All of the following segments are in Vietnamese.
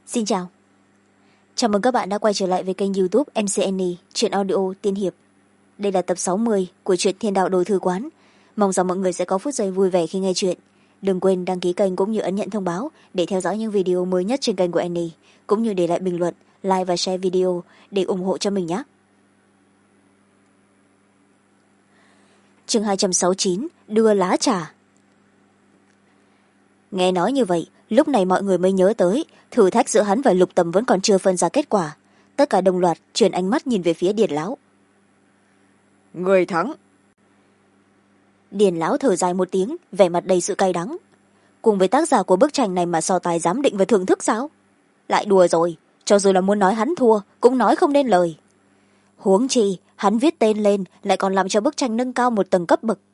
Xin chào. Chào mừng các bạn đã quay trở lại với kênh YouTube MCN Truyện Audio Tiên Hiệp. Đây là tập 60 của truyện Thiên Đạo Đồ Thư Quán. Mong rằng mọi người sẽ có phút giây vui vẻ khi nghe chuyện. Đừng quên đăng ký kênh cũng như ấn nhận thông báo để theo dõi những video mới nhất trên kênh của Annie, cũng như để lại bình luận, like và share video để ủng hộ cho mình nhé. Chương 269 Đưa lá trà. Nghe nói như vậy, lúc này mọi người mới nhớ tới thử thách giữa hắn và Lục Tầm vẫn còn chưa phân ra kết quả. Tất cả đồng loạt chuyển ánh mắt nhìn về phía Điền lão. Người thắng. Điền lão thở dài một tiếng, vẻ mặt đầy sự cay đắng. Cùng với tác giả của bức tranh này mà so tài giám định và thưởng thức sao? Lại đùa rồi, cho dù là muốn nói hắn thua cũng nói không nên lời. Huống chi hắn viết tên lên lại còn làm cho bức tranh nâng cao một tầng cấp bậc.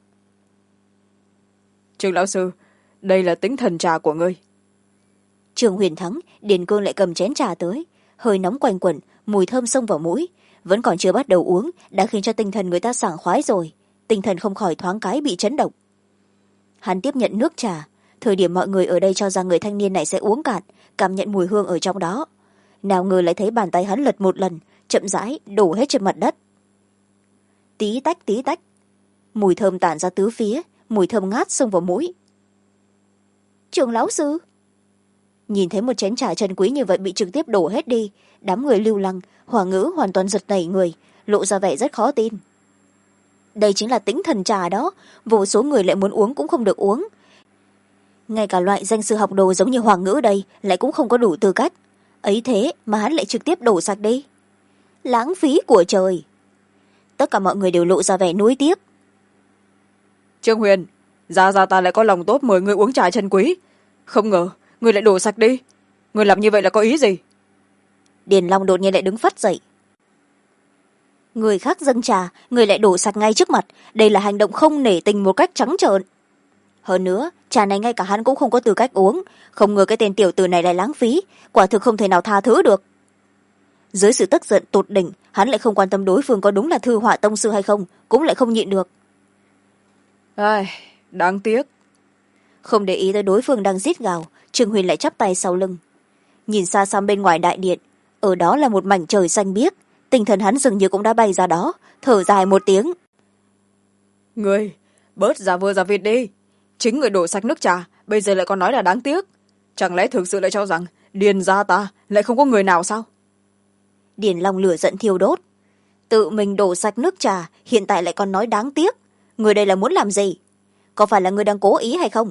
Trương lão sư, đây là tính thần trà của ngươi. Trương Huyền thắng, Điền Cương lại cầm chén trà tới, hơi nóng quanh quẩn, mùi thơm xông vào mũi, vẫn còn chưa bắt đầu uống đã khiến cho tinh thần người ta sảng khoái rồi, tinh thần không khỏi thoáng cái bị chấn động. Hắn tiếp nhận nước trà, thời điểm mọi người ở đây cho rằng người thanh niên này sẽ uống cạn, cảm nhận mùi hương ở trong đó, nào ngờ lại thấy bàn tay hắn lật một lần, chậm rãi đổ hết trên mặt đất. Tí tách, mùi thơm tản ra tứ phía, mùi thơm ngát xông vào mũi. Trưởng lão sư, nhìn thấy một chén trà chân quý như vậy bị trực tiếp đổ hết đi, đám người lưu lăng Hòa Ngữ hoàn toàn giật nảy người, lộ ra vẻ rất khó tin. Đây chính là tĩnh thần trà đó, vô số người lại muốn uống cũng không được uống. Ngay cả loại danh sư học đồ giống như Hòa Ngữ đây lại cũng không có đủ tư cách, ấy thế mà hắn lại trực tiếp đổ sạch đi. Lãng phí của trời. Tất cả mọi người đều lộ ra vẻ nuối tiếc. Trương Huyền, ra ta lại có lòng tốt mời ngươi uống trà chân quý, không ngờ ngươi lại đổ sạch đi. Ngươi làm như vậy là có ý gì? Điền Long đột nhiên lại đứng phắt dậy. Người khác dâng trà, người lại đổ sạch ngay trước mặt, đây là hành động không nể tình một cách trắng trợn. Hơn nữa, trà này ngay cả hắn cũng không có tư cách uống, không ngờ cái tên tiểu tử này lại lãng phí, quả thực không thể nào tha thứ được. Dưới sự tức giận tột đỉnh, hắn lại không quan tâm đối phương có đúng là thư họa tông sư hay không, cũng lại không nhịn được. Ai, đáng tiếc. Không để ý tới đối phương đang rít gào, Trương Huyền lại chắp tay sau lưng. Nhìn xa xăm bên ngoài đại điện, ở đó là một mảnh trời xanh biếc, tinh thần hắn dường như cũng đã bay ra đó, thở dài một tiếng. Ngươi, bớt giả vờ giả vịt đi. Chính người đổ sạch nước trà, bây giờ lại còn nói là đáng tiếc. Chẳng lẽ thực sự lại cho rằng Điền gia ta lại không có người nào sao? Điền Long lửa giận thiêu đốt. Tự mình đổ sạch nước trà, hiện tại lại còn nói đáng tiếc. Người đây là muốn làm gì? Có phải là người đang cố ý hay không?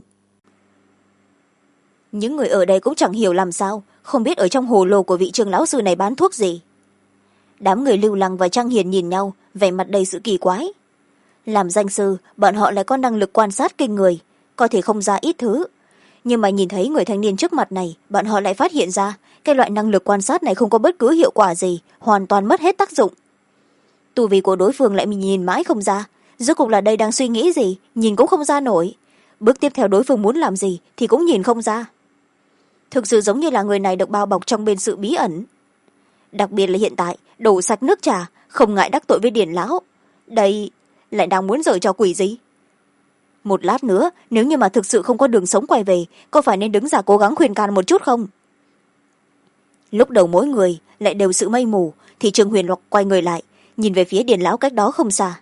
Những người ở đây cũng chẳng hiểu làm sao, không biết ở trong hồ lô của vị Trương lão sư này bán thuốc gì. Đám người Lưu Lăng và Trang Hiền nhìn nhau, vẻ mặt đầy sự kỳ quái. Làm danh sư, bọn họ lại có năng lực quan sát kinh người, có thể không ra ít thứ. Nhưng mà nhìn thấy người thanh niên trước mặt này, bọn họ lại phát hiện ra cái loại năng lực quan sát này không có bất cứ hiệu quả gì, hoàn toàn mất hết tác dụng. Tu vi của đối phương lại mình nhìn mãi không ra, rốt cuộc là đây đang suy nghĩ gì, nhìn cũng không ra nổi. Bước tiếp theo đối phương muốn làm gì thì cũng nhìn không ra. Thực sự giống như là người này được bao bọc trong bên sự bí ẩn. Đặc biệt là hiện tại, đổ sạch nước trà, không ngại đắc tội với Điền lão. Đây lại đang muốn giở trò quỷ gì? Một lát nữa, nếu như mà thực sự không có đường sống quay về, có phải nên đứng ra cố gắng khuyên can một chút không? Lúc đầu mỗi người lại đều sự mây mù, thì Trương Huyền quay người lại, nhìn về phía Điền lão cách đó không xa.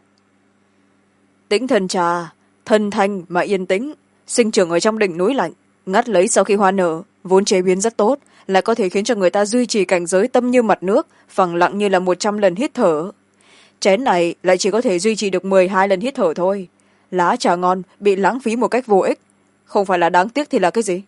Tĩnh thần trà, thân thanh mà yên tĩnh, sinh trưởng ở trong đỉnh núi lạnh, ngắt lấy sau khi hoa nở, vốn chế biến rất tốt, lại có thể khiến cho người ta duy trì cảnh giới tâm như mặt nước, phẳng lặng như là 100 lần hít thở. Chén này lại chỉ có thể duy trì được 12 lần hít thở thôi. Lá trà ngon bị lãng phí một cách vô ích, không phải là đáng tiếc thì là cái gì?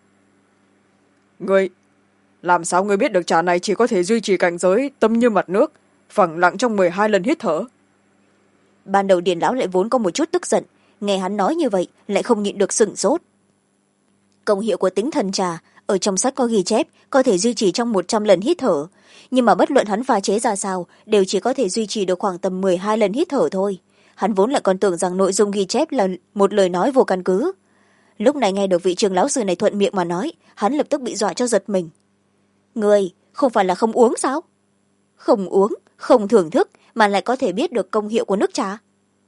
Ngươi, làm sao ngươi biết được trà này chỉ có thể duy trì cảnh giới tâm như mặt nước, phẳng lặng trong 12 lần hít thở? Ban đầu Điền lão lại vốn có một chút tức giận, nghe hắn nói như vậy lại không nhịn được sửng sốt. Công hiệu của tĩnh thần trà ở trong sách có ghi chép có thể duy trì trong 100 lần hít thở, nhưng mà bất luận hắn pha chế ra sao đều chỉ có thể duy trì được khoảng tầm 12 lần hít thở thôi. Hắn vốn lại còn tưởng rằng nội dung ghi chép là một lời nói vô căn cứ. Lúc này nghe được vị Trương lão sư này thuận miệng mà nói, hắn lập tức bị dọa cho giật mình. Người không phải là không uống sao? Không uống, không thưởng thức mà lại có thể biết được công hiệu của nước trà.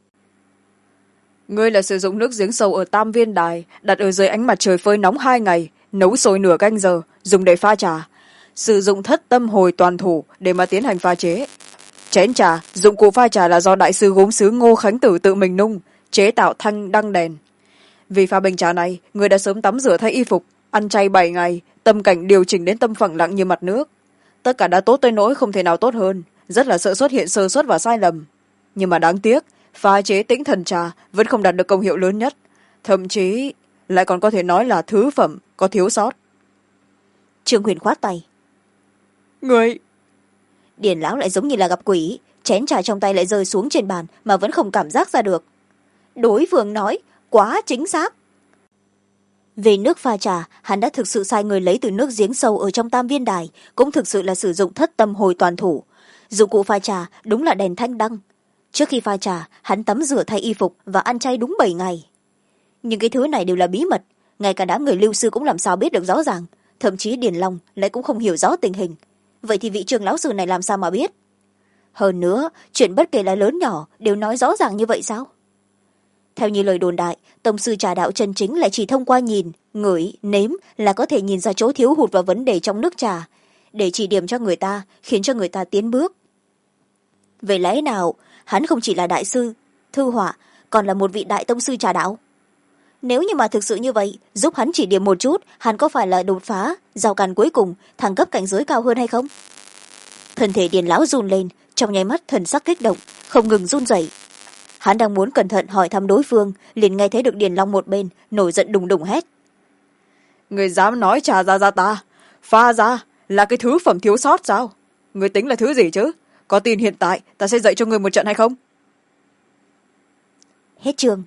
Ngươi là sử dụng nước giếng sâu ở Tam Viên Đài, đặt ở dưới ánh mặt trời phơi nóng 2 ngày, nấu sôi nửa canh giờ, dùng để pha trà. sử dụng thất tâm hồi toàn thủ để mà tiến hành pha chế. Chén trà, dụng cụ pha trà là do đại sư gốm sứ Ngô Khánh Tử tự mình nung chế tạo thanh đăng đèn. Vì pha bình trà này, người đã sớm tắm rửa thay y phục, ăn chay 7 ngày, tâm cảnh điều chỉnh đến tâm phẳng lặng như mặt nước. Tất cả đã tốt tới nỗi không thể nào tốt hơn, rất là sợ xuất hiện sơ suất và sai lầm. Nhưng mà đáng tiếc, pha chế tĩnh thần trà vẫn không đạt được công hiệu lớn nhất, thậm chí lại còn có thể nói là thứ phẩm có thiếu sót. Trương Huyền khoát tay. Người... Điền lão lại giống như là gặp quỷ, chén trà trong tay lại rơi xuống trên bàn mà vẫn không cảm giác ra được. Đối phương nói quá chính xác. Về nước pha trà, hắn đã thực sự sai người lấy từ nước giếng sâu ở trong Tam Viên Đài, cũng thực sự là sử dụng thất tâm hồi toàn thủ. Dụng cụ pha trà đúng là đèn thanh đăng. Trước khi pha trà, hắn tắm rửa thay y phục và ăn chay đúng 7 ngày. Nhưng cái thứ này đều là bí mật, ngay cả đám người lưu sư cũng làm sao biết được rõ ràng, thậm chí Điền Long lại cũng không hiểu rõ tình hình. Vậy thì vị Trường lão sư này làm sao mà biết? Hơn nữa, chuyện bất kể là lớn nhỏ đều nói rõ ràng như vậy sao? Theo như lời đồn đại, tông sư trà đạo chân chính lại chỉ thông qua nhìn, ngửi, nếm là có thể nhìn ra chỗ thiếu hụt và vấn đề trong nước trà, để chỉ điểm cho người ta, khiến cho người ta tiến bước. Vậy lẽ nào hắn không chỉ là đại sư thư họa, còn là một vị đại tông sư trà đạo? Nếu như mà thực sự như vậy, giúp hắn chỉ điểm một chút, hắn có phải là đột phá rào cản cuối cùng, thăng cấp cảnh giới cao hơn hay không? Thân thể Điền lão run lên, trong nháy mắt thần sắc kích động, không ngừng run rẩy. Hắn đang muốn cẩn thận hỏi thăm đối phương, liền nghe thấy được Điền Long một bên nổi giận đùng đùng hét. Người dám nói trà ra ta, pha ra là cái thứ phẩm thiếu sót sao? Người tính là thứ gì chứ? Có tin hiện tại ta sẽ dạy cho người một trận hay không? Hết chương.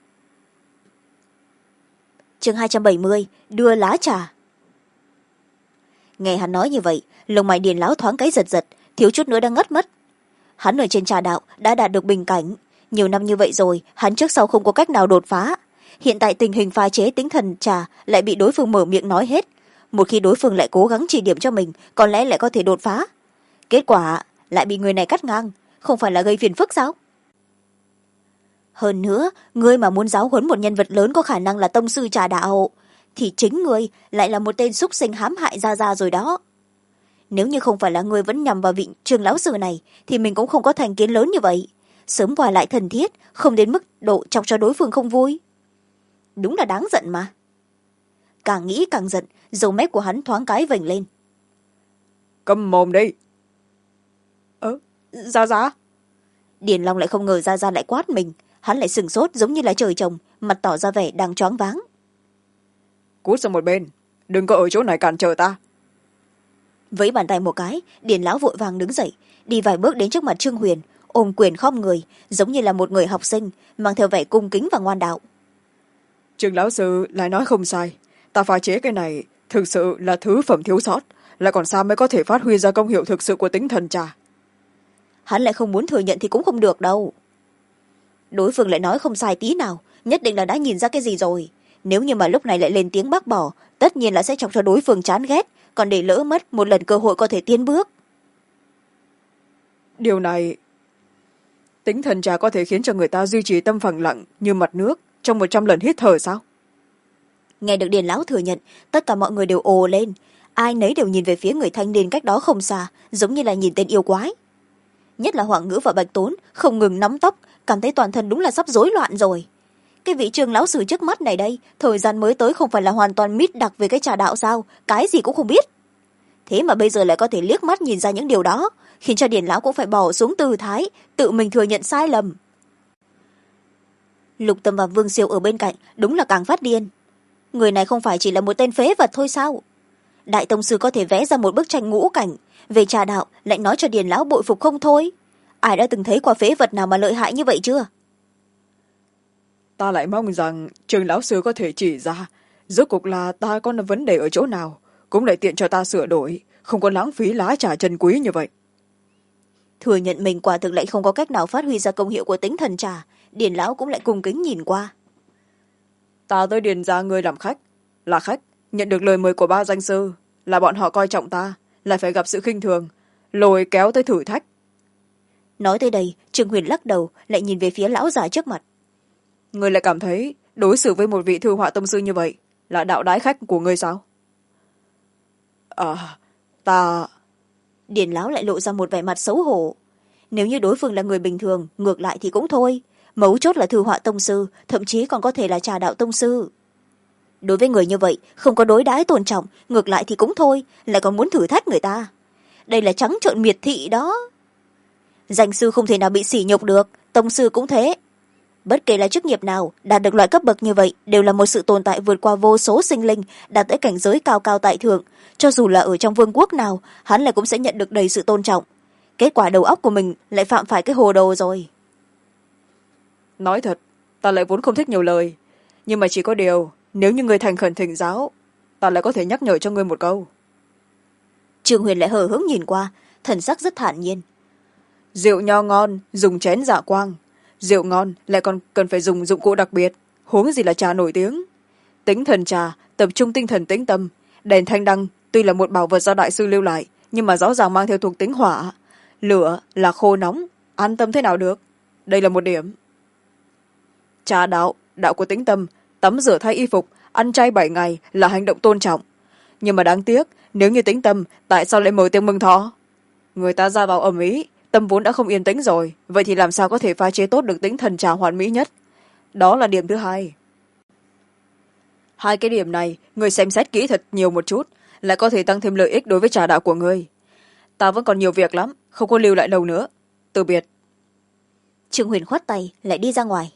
Chương 270, đưa lá trà. Nghe hắn nói như vậy, lông mày Điền lão thoáng cái giật giật, thiếu chút nữa đang ngất mất. Hắn ở trên trà đạo đã đạt được bình cảnh, nhiều năm như vậy rồi, hắn trước sau không có cách nào đột phá. Hiện tại tình hình pha chế tĩnh thần trà lại bị đối phương mở miệng nói hết. Một khi đối phương lại cố gắng chỉ điểm cho mình, có lẽ lại có thể đột phá. Kết quả lại bị người này cắt ngang, không phải là gây phiền phức sao? Hơn nữa, ngươi mà muốn giáo huấn một nhân vật lớn có khả năng là tông sư trà đạo, thì chính ngươi lại là một tên xúc sinh hãm hại ra rồi đó. Nếu như không phải là ngươi vẫn nhằm vào vị Trường lão sư này, thì mình cũng không có thành kiến lớn như vậy. Sớm qua lại thân thiết, không đến mức độ chọc cho đối phương không vui. Đúng là đáng giận mà. Càng nghĩ càng giận, dầu mép của hắn thoáng cái vểnh lên. Câm mồm đi. Ra. Điền Long lại không ngờ ra lại quát mình. Hắn lại sửng sốt giống như là trời trồng, mặt tỏ ra vẻ đang choáng váng. Cút sang một bên, đừng có ở chỗ này cản trở ta. Vẫy bàn tay một cái, Điền lão vội vàng đứng dậy, đi vài bước đến trước mặt Trương Huyền, ôm quyền khom người, giống như là một người học sinh, mang theo vẻ cung kính và ngoan đạo. Trương lão sư lại nói không sai, ta pha chế cái này thực sự là thứ phẩm thiếu sót, lại còn sao mới có thể phát huy ra công hiệu thực sự của tĩnh thần trà. Hắn lại không muốn thừa nhận thì cũng không được đâu. Đối phương lại nói không sai tí nào, nhất định là đã nhìn ra cái gì rồi. Nếu như mà lúc này lại lên tiếng bác bỏ, tất nhiên là sẽ chọc cho đối phương chán ghét, còn để lỡ mất một lần cơ hội có thể tiến bước. Điều này, tĩnh thần trà có thể khiến cho người ta duy trì tâm phẳng lặng như mặt nước trong 100 lần hít thở sao? Nghe được Điền lão thừa nhận, tất cả mọi người đều ồ lên, ai nấy đều nhìn về phía người thanh niên cách đó không xa, giống như là nhìn tên yêu quái. Nhất là Hoàng Ngữ và Bạch Tốn không ngừng nắm tóc, cảm thấy toàn thân đúng là sắp rối loạn rồi. Cái vị Trường lão sư trước mắt này đây, thời gian mới tới không phải là hoàn toàn mít đặc về cái trà đạo sao, cái gì cũng không biết. Thế mà bây giờ lại có thể liếc mắt nhìn ra những điều đó, khiến cho Điền lão cũng phải bỏ xuống tư thái, tự mình thừa nhận sai lầm. Lục Tâm và Vương Siêu ở bên cạnh đúng là càng phát điên. Người này không phải chỉ là một tên phế vật thôi sao? Đại tông sư có thể vẽ ra một bức tranh ngũ cảnh, về trà đạo lại nói cho Điền lão bội phục không thôi. Ai đã từng thấy qua phế vật nào mà lợi hại như vậy chưa? Ta lại mong rằng Trường lão sư có thể chỉ ra rốt cuộc là ta có vấn đề ở chỗ nào, cũng lại tiện cho ta sửa đổi, không có lãng phí lá trà chân quý như vậy. Thừa nhận mình quả thực lại không có cách nào phát huy ra công hiệu của tĩnh thần trà, Điền lão cũng lại cung kính nhìn qua. Ta tới Điền gia ngươi làm khách, là khách, nhận được lời mời của 3 danh sư, là bọn họ coi trọng ta, lại phải gặp sự khinh thường, lôi kéo tới thử thách. Nói tới đây, Trương Huyền lắc đầu, lại nhìn về phía lão già trước mặt. Ngươi lại cảm thấy đối xử với một vị thư họa tông sư như vậy là đạo đái khách của ngươi sao? Điền lão lại lộ ra một vẻ mặt xấu hổ. Nếu như đối phương là người bình thường, ngược lại thì cũng thôi. Mấu chốt là thư họa tông sư, thậm chí còn có thể là trà đạo tông sư. Đối với người như vậy, không có đối đãi tôn trọng, ngược lại thì cũng thôi, lại còn muốn thử thách người ta. Đây là trắng trợn miệt thị đó. Danh sư không thể nào bị sỉ nhục được, tông sư cũng thế. Bất kể là chức nghiệp nào, đạt được loại cấp bậc như vậy đều là một sự tồn tại vượt qua vô số sinh linh, đạt tới cảnh giới cao cao tại thượng. Cho dù là ở trong vương quốc nào, hắn lại cũng sẽ nhận được đầy sự tôn trọng. Kết quả đầu óc của mình lại phạm phải cái hồ đồ rồi. Nói thật, ta lại vốn không thích nhiều lời. Nhưng mà chỉ có điều, nếu như người thành khẩn thỉnh giáo, ta lại có thể nhắc nhở cho ngươi một câu. Trương Huyền lại hờ hững nhìn qua, thần sắc rất thản nhiên. Rượu nho ngon, dùng chén dạ quang. Rượu ngon lại còn cần phải dùng dụng cụ đặc biệt, huống gì là trà nổi tiếng. Tính thần trà, tập trung tinh thần tĩnh tâm. Đèn thanh đăng tuy là một bảo vật do đại sư lưu lại, nhưng mà rõ ràng mang theo thuộc tính hỏa. Lửa là khô nóng, an tâm thế nào được. Đây là một điểm. Trà đạo, đạo của tĩnh tâm, tắm rửa thay y phục, ăn chay 7 ngày là hành động tôn trọng. Nhưng mà đáng tiếc, nếu như tĩnh tâm, tại sao lại mở tiệc mừng thọ? Người ta ra vào ầm ĩ, tâm vốn đã không yên tĩnh rồi, vậy thì làm sao có thể pha chế tốt được tính thần trà hoàn mỹ nhất? Đó là điểm thứ hai. Hai cái điểm này, người xem xét kỹ thật nhiều một chút, lại có thể tăng thêm lợi ích đối với trà đạo của người. Ta vẫn còn nhiều việc lắm, không có lưu lại lâu nữa. Từ biệt. Trương Huyền khoát tay, lại đi ra ngoài.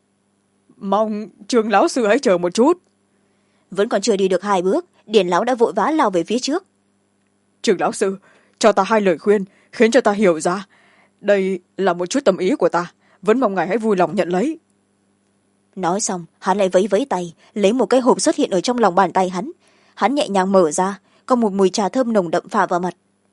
Mong Trương lão sư hãy chờ một chút. Vẫn còn chưa đi được 2 bước, Điền lão đã vội vã lao về phía trước. Trương lão sư, cho ta 2 lời khuyên, khiến cho ta hiểu ra. Đây là một chút tâm ý của ta, vẫn mong ngài hãy vui lòng nhận lấy. Nói xong, hắn lại vẫy vẫy tay, lấy một cái hộp xuất hiện ở trong lòng bàn tay hắn. Hắn nhẹ nhàng mở ra, có một mùi trà thơm nồng đậm phả vào mặt.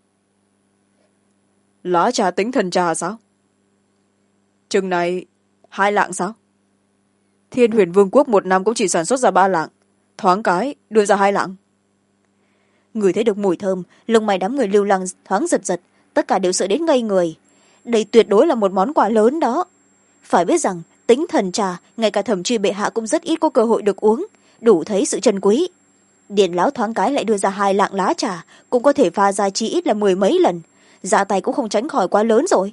Lá trà tính thần trà sao? Chừng này 2 lạng sao? Thiên Huyền Vương quốc 1 năm cũng chỉ sản xuất ra 3 lạng, thoáng cái đưa ra 2 lạng. Người thấy được mùi thơm, lông mày đám người lưu lăng thoáng giật giật, tất cả đều sợ đến ngây người. Đây tuyệt đối là một món quà lớn đó. Phải biết rằng tính thần trà, ngay cả thẩm truy bệ hạ cũng rất ít có cơ hội được uống, đủ thấy sự trân quý. Điền lão thoáng cái lại đưa ra 2 lạng lá trà, cũng có thể pha ra chi ít là 10 mấy lần, dạ tay cũng không tránh khỏi quá lớn rồi.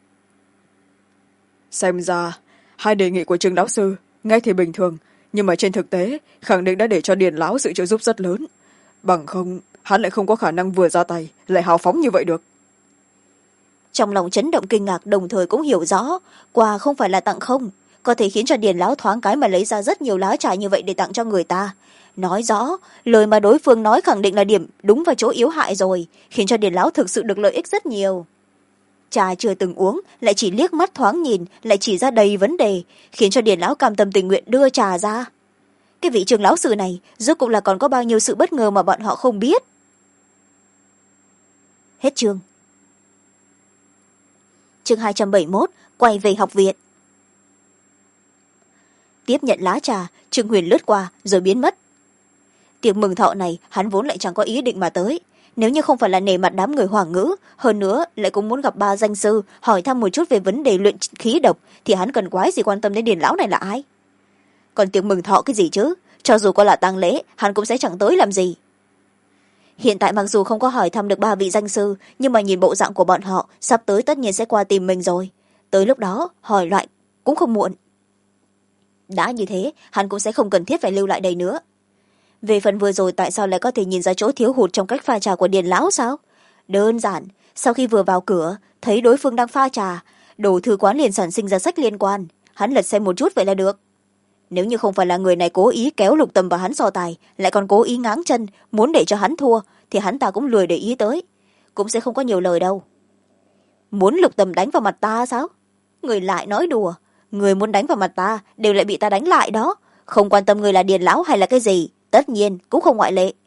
Xem ra 2 đề nghị của Trương lão sư nghe thì bình thường, nhưng mà trên thực tế khẳng định đã để cho Điền lão sự trợ giúp rất lớn. Bằng không hắn lại không có khả năng vừa ra tay lại hào phóng như vậy được. Trong lòng chấn động kinh ngạc, đồng thời cũng hiểu rõ quà không phải là tặng không, có thể khiến cho Điền lão thoáng cái mà lấy ra rất nhiều lá trà như vậy để tặng cho người ta. Nói rõ lời mà đối phương nói khẳng định là điểm đúng vào chỗ yếu hại rồi, khiến cho Điền lão thực sự được lợi ích rất nhiều. Trà chưa từng uống, lại chỉ liếc mắt thoáng nhìn, lại chỉ ra đầy vấn đề, khiến cho Điền lão cam tâm tình nguyện đưa trà ra. Cái vị Trương lão sư này rốt cũng là còn có bao nhiêu sự bất ngờ mà bọn họ không biết. Hết chương. Chương 271, quay về học viện. Tiếp nhận lá trà, Trương Huyền lướt qua rồi biến mất. Tiệc mừng thọ này hắn vốn lại chẳng có ý định mà tới. Nếu như không phải là nể mặt đám người Hoàng ngữ, hơn nữa lại cũng muốn gặp 3 danh sư, hỏi thăm một chút về vấn đề luyện khí độc, thì hắn cần quái gì quan tâm đến Điền lão này là ai. Còn tiệc mừng thọ cái gì chứ, cho dù có là tang lễ hắn cũng sẽ chẳng tới làm gì. Hiện tại mặc dù không có hỏi thăm được 3 vị danh sư, nhưng mà nhìn bộ dạng của bọn họ sắp tới tất nhiên sẽ qua tìm mình rồi. Tới lúc đó hỏi lại cũng không muộn. Đã như thế hắn cũng sẽ không cần thiết phải lưu lại đây nữa. Về phần vừa rồi tại sao lại có thể nhìn ra chỗ thiếu hụt trong cách pha trà của Điền lão sao? Đơn giản, sau khi vừa vào cửa thấy đối phương đang pha trà, đồ thư quán liền sản sinh ra sách liên quan, hắn lật xem một chút vậy là được. Nếu như không phải là người này cố ý kéo Lục Tầm và hắn so tài, lại còn cố ý ngáng chân muốn để cho hắn thua, thì hắn ta cũng lười để ý tới, cũng sẽ không có nhiều lời đâu. Muốn Lục Tầm đánh vào mặt ta sao? Người lại nói đùa, người muốn đánh vào mặt ta đều lại bị ta đánh lại đó, không quan tâm người là Điền lão hay là cái gì, tất nhiên cũng không ngoại lệ.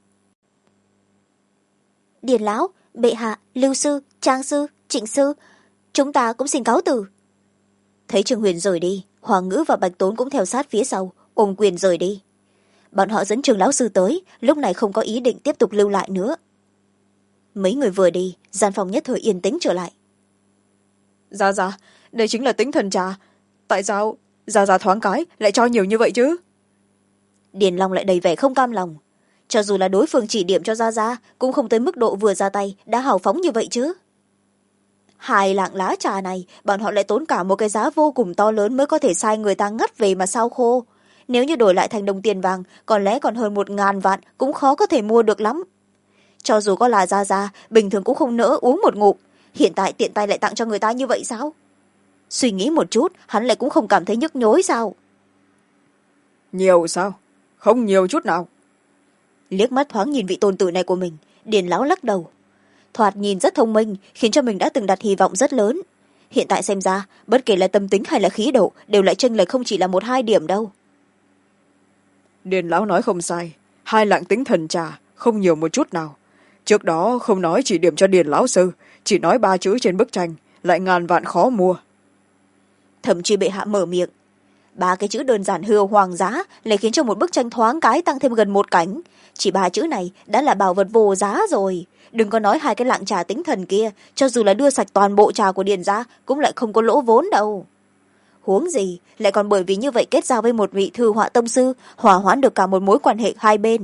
Điền lão, bệ hạ, Lưu sư, Trang sư, Trịnh sư, chúng ta cũng xin cáo từ. Thấy Trương Huyền rời đi, Hoàng ngữ và Bạch Tốn cũng theo sát phía sau, ôm quyền rời đi. Bọn họ dẫn Trương lão sư tới, lúc này không có ý định tiếp tục lưu lại nữa. Mấy người vừa đi, gian phòng nhất thời yên tĩnh trở lại. Dạ, đây chính là tính thần trà. Tại sao dạ thoáng cái lại cho nhiều như vậy chứ? Điền Long lại đầy vẻ không cam lòng. cho dù là đối phương chỉ điểm cho ra ra cũng không tới mức độ vừa ra tay đã hào phóng như vậy chứ. 2 lạng lá trà này bọn họ lại tốn cả một cái giá vô cùng to lớn mới có thể sai người ta ngắt về mà sao khô. Nếu như đổi lại thành đồng tiền vàng có lẽ còn hơn 1.000 vạn cũng khó có thể mua được lắm. Cho dù có là ra ra bình thường cũng không nỡ uống một ngụm, hiện tại tiện tay lại tặng cho người ta như vậy sao? Suy nghĩ một chút hắn lại cũng không cảm thấy nhức nhối sao? Nhiều sao? Không nhiều chút nào. Liếc mắt thoáng nhìn vị tôn tử này của mình, Điền lão lắc đầu. Thoạt nhìn rất thông minh, khiến cho mình đã từng đặt hy vọng rất lớn. Hiện tại xem ra bất kể là tâm tính hay là khí độ đều lại chênh lệch không chỉ là 1-2 điểm đâu. Điền lão nói không sai, 2 lạng tính thần trà không nhiều một chút nào. Trước đó không nói chỉ điểm cho Điền lão sư, chỉ nói 3 chữ trên bức tranh lại ngàn vạn khó mua. Thậm chí bệ hạ mở miệng, 3 cái chữ đơn giản hưu hoàng giá lại khiến cho một bức tranh thoáng cái tăng thêm gần 1 cảnh. Chỉ 3 chữ này đã là bảo vật vô giá rồi. Đừng có nói 2 cái lạng trà tính thần kia, cho dù là đưa sạch toàn bộ trà của Điền ra cũng lại không có lỗ vốn đâu. Huống gì lại còn bởi vì như vậy kết giao với một vị thư họa tông sư, hòa hoãn được cả một mối quan hệ hai bên.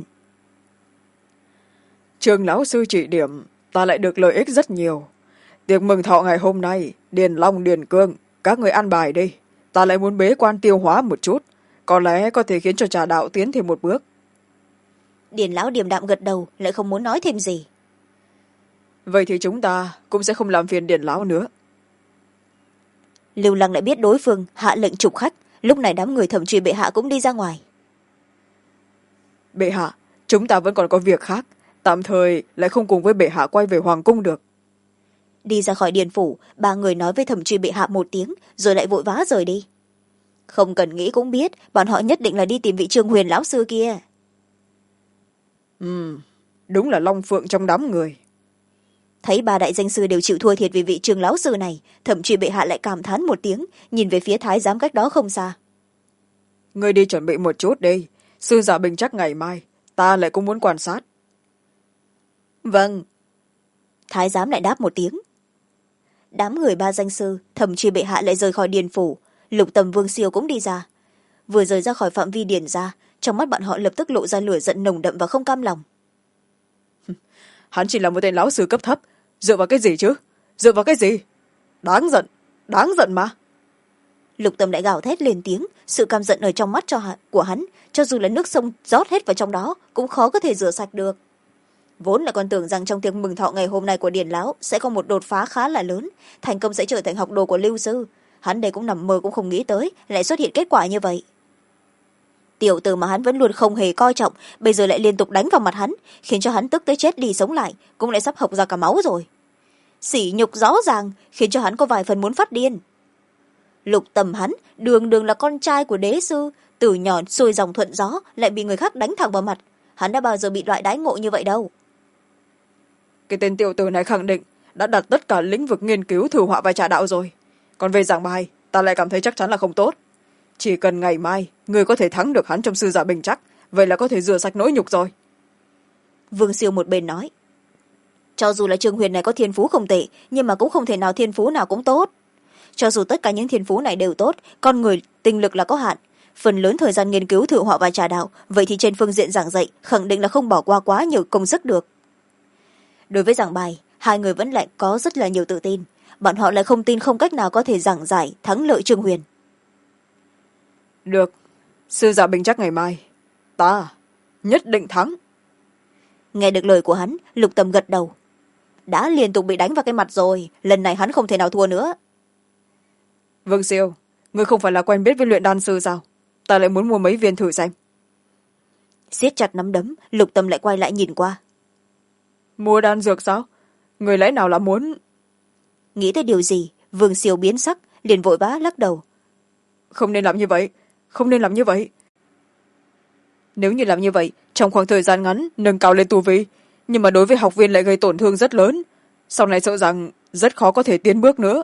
Trường lão sư chỉ điểm, ta lại được lợi ích rất nhiều. Tiệc mừng thọ ngày hôm nay, Điền Long, Điền Cương, các người ăn bài đi. Ta lại muốn bế quan tiêu hóa một chút, có lẽ có thể khiến cho trà đạo tiến thêm một bước. Điền lão điềm đạm gật đầu, lại không muốn nói thêm gì. Vậy thì chúng ta cũng sẽ không làm phiền Điền lão nữa. Lưu Lăng lại biết đối phương hạ lệnh trục khách, lúc này đám người thẩm truy bệ hạ cũng đi ra ngoài. Bệ hạ, chúng ta vẫn còn có việc khác, tạm thời lại không cùng với bệ hạ quay về hoàng cung được. Đi ra khỏi điền phủ, 3 người nói với thẩm truy bệ hạ một tiếng rồi lại vội vã rời đi. Không cần nghĩ cũng biết bọn họ nhất định là đi tìm vị Trương Huyền lão sư kia. Đúng là long phượng trong đám người. Thấy 3 đại danh sư đều chịu thua thiệt vì vị Trương lão sư này, thẩm truy bệ hạ lại cảm thán một tiếng, nhìn về phía thái giám cách đó không xa. Ngươi đi chuẩn bị một chút đi, sư giả bình chắc ngày mai ta lại cũng muốn quan sát. Vâng. Thái giám lại đáp một tiếng. Đám người 3 danh sư thẩm truy bệ hạ lại rời khỏi điền phủ, Lục Tầm Vương Siêu cũng đi ra. Vừa rời ra khỏi phạm vi điền ra, trong mắt bọn họ lập tức lộ ra lửa giận nồng đậm và không cam lòng. Hắn chỉ là một tên lão sư cấp thấp, dựa vào cái gì chứ? Dựa vào cái gì? Đáng giận mà. Lục Tầm lại gào thét lên tiếng, sự cam giận ở trong mắt của hắn, cho dù là nước sông rót hết vào trong đó cũng khó có thể rửa sạch được. Vốn là còn tưởng rằng trong tiệc mừng thọ ngày hôm nay của Điền lão sẽ có một đột phá khá là lớn, thành công sẽ trở thành học đồ của Lưu sư. Hắn đây cũng nằm mơ cũng không nghĩ tới lại xuất hiện kết quả như vậy. Tiểu tử mà hắn vẫn luôn không hề coi trọng bây giờ lại liên tục đánh vào mặt hắn, khiến cho hắn tức tới chết đi sống lại, cũng lại sắp học ra cả máu rồi. Sỉ nhục rõ ràng khiến cho hắn có vài phần muốn phát điên. Lục Tầm hắn đường đường là con trai của đế sư, từ nhỏ xuôi dòng thuận gió lại bị người khác đánh thẳng vào mặt. Hắn đã bao giờ bị loại đãi ngộ như vậy đâu. Cái tên tiểu tử này khẳng định đã đặt tất cả lĩnh vực nghiên cứu thử họa và trà đạo rồi. Còn về giảng bài ta lại cảm thấy chắc chắn là không tốt. Chỉ cần ngày mai người có thể thắng được hắn trong sư giả bình chắc, vậy là có thể rửa sạch nỗi nhục rồi. Vương Siêu một bên nói, cho dù là Trương Huyền này có thiên phú không tệ, nhưng mà cũng không thể nào thiên phú nào cũng tốt. Cho dù tất cả những thiên phú này đều tốt, con người tinh lực là có hạn, phần lớn thời gian nghiên cứu thử họa và trà đạo, vậy thì trên phương diện giảng dạy khẳng định là không bỏ qua quá nhiều công sức được. Đối với giảng bài, 2 người vẫn lại có rất là nhiều tự tin, bọn họ lại không tin không cách nào có thể giảng giải thắng lợi Trương Huyền. Được, sư giả bình chắc ngày mai ta nhất định thắng. Nghe được lời của hắn, Lục Tầm gật đầu. Đã liên tục bị đánh vào cái mặt rồi, lần này hắn không thể nào thua nữa. Vương Siêu, ngươi không phải là quen biết với luyện đan sư sao? Ta lại muốn mua mấy viên thử xem. Siết chặt nắm đấm, Lục Tầm lại quay lại nhìn qua. Mua đan dược sao? Người lẽ nào là muốn... Nghĩ tới điều gì, Vương Siêu biến sắc, liền vội vã lắc đầu. Không nên làm như vậy, không nên làm như vậy. Nếu như làm như vậy, trong khoảng thời gian ngắn nâng cao lên tu vi, nhưng mà đối với học viên lại gây tổn thương rất lớn, sau này sợ rằng rất khó có thể tiến bước nữa.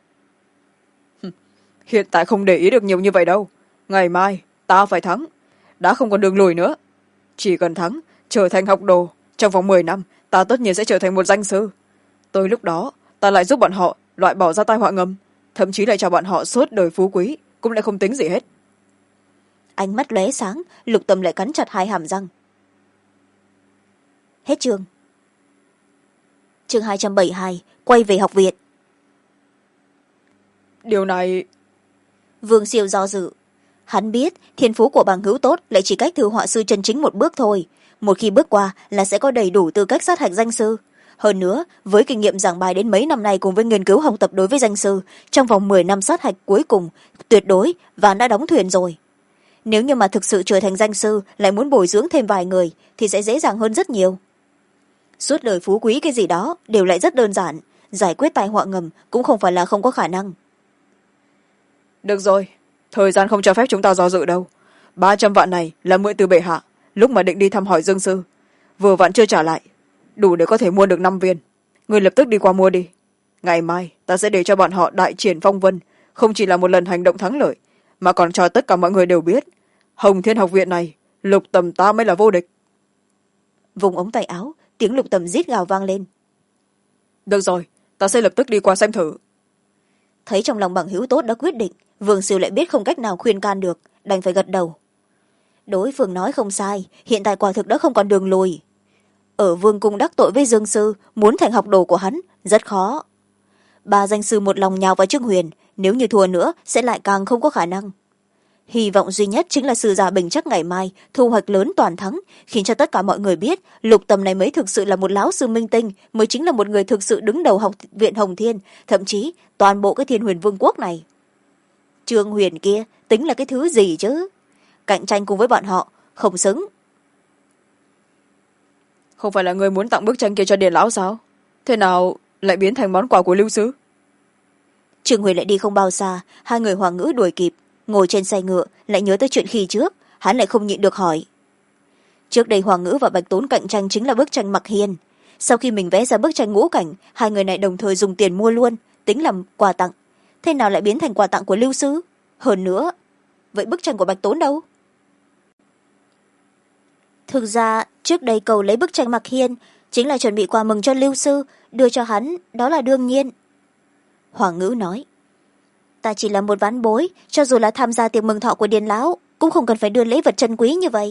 Hiện tại không để ý được nhiều như vậy đâu. Ngày mai ta phải thắng, đã không còn đường lùi nữa. Chỉ cần thắng, trở thành học đồ, trong vòng 10 năm ta tất nhiên sẽ trở thành một danh sư. Tới lúc đó ta lại giúp bọn họ loại bỏ ra tai họa ngầm, thậm chí lại cho bọn họ suốt đời phú quý, cũng lại không tính gì hết. Ánh mắt lóe sáng, Lục Tầm lại cắn chặt 2 hàm răng. Hết chương. Chương 272, quay về học viện. Điều này... Vương Siêu do dự. Hắn biết thiên phú của bằng hữu tốt lại chỉ cách thư họa sư chân chính một bước thôi. Một khi bước qua là sẽ có đầy đủ tư cách sát hạch danh sư. Hơn nữa, với kinh nghiệm giảng bài đến mấy năm nay cùng với nghiên cứu học tập đối với danh sư, trong vòng 10 năm sát hạch cuối cùng, tuyệt đối Ván đã đóng thuyền rồi. Nếu như mà thực sự trở thành danh sư lại muốn bồi dưỡng thêm vài người thì sẽ dễ dàng hơn rất nhiều. Suốt đời phú quý cái gì đó đều lại rất đơn giản, giải quyết tai họa ngầm cũng không phải là không có khả năng. Được rồi, thời gian không cho phép chúng ta do dự đâu. 300 vạn này là mượn từ bệ hạ, lúc mà định đi thăm hỏi dương sư. Vừa vặn chưa trả lại, đủ để có thể mua được 5 viên. Người lập tức đi qua mua đi. Ngày mai ta sẽ để cho bọn họ đại triển phong vân, không chỉ là một lần hành động thắng lợi, mà còn cho tất cả mọi người đều biết Hồng Thiên học viện này, Lục Tầm ta mới là vô địch. Vùng ống tay áo, tiếng Lục Tầm rít gào vang lên. Được rồi, ta sẽ lập tức đi qua xem thử. Thấy trong lòng bằng hữu tốt đã quyết định, Vương Siêu lại biết không cách nào khuyên can được, đành phải gật đầu. Đối phương nói không sai, hiện tại quả thực đã không còn đường lùi. Ở vương cung đắc tội với dương sư, muốn thành học đồ của hắn rất khó. Ba danh sư một lòng nhào vào Trương Huyền, nếu như thua nữa sẽ lại càng không có khả năng. Hy vọng duy nhất chính là sư già bình chắc ngày mai thu hoạch lớn toàn thắng, khiến cho tất cả mọi người biết Lục Tầm này mới thực sự là một lão sư minh tinh, mới chính là một người thực sự đứng đầu học viện Hồng Thiên, thậm chí toàn bộ cái Thiên Huyền Vương quốc này. Trương Huyền kia tính là cái thứ gì chứ? Cạnh tranh cùng với bọn họ không xứng. Không phải là người muốn tặng bức tranh kia cho Điền lão sao? Thế nào lại biến thành món quà của lưu sứ? Trương Huyền lại đi không bao xa, hai người Hoàng Ngữ đuổi kịp, ngồi trên xe ngựa lại nhớ tới chuyện khi trước, hắn lại không nhịn được hỏi. Trước đây Hoàng Ngữ và Bạch Tốn cạnh tranh chính là bức tranh Mặc Hiên. Sau khi mình vẽ ra bức tranh ngũ cảnh, hai người này đồng thời dùng tiền mua luôn, tính làm quà tặng. Thế nào lại biến thành quà tặng của lưu sứ? Hơn nữa, vậy bức tranh của Bạch Tốn đâu? Thực ra trước đây cầu lấy bức tranh Mặc Hiên chính là chuẩn bị quà mừng cho lưu sư, đưa cho hắn, đó là đương nhiên. Hoàng Ngữ nói, ta chỉ là một ván bối, cho dù là tham gia tiệc mừng thọ của Điền lão cũng không cần phải đưa lễ vật chân quý như vậy.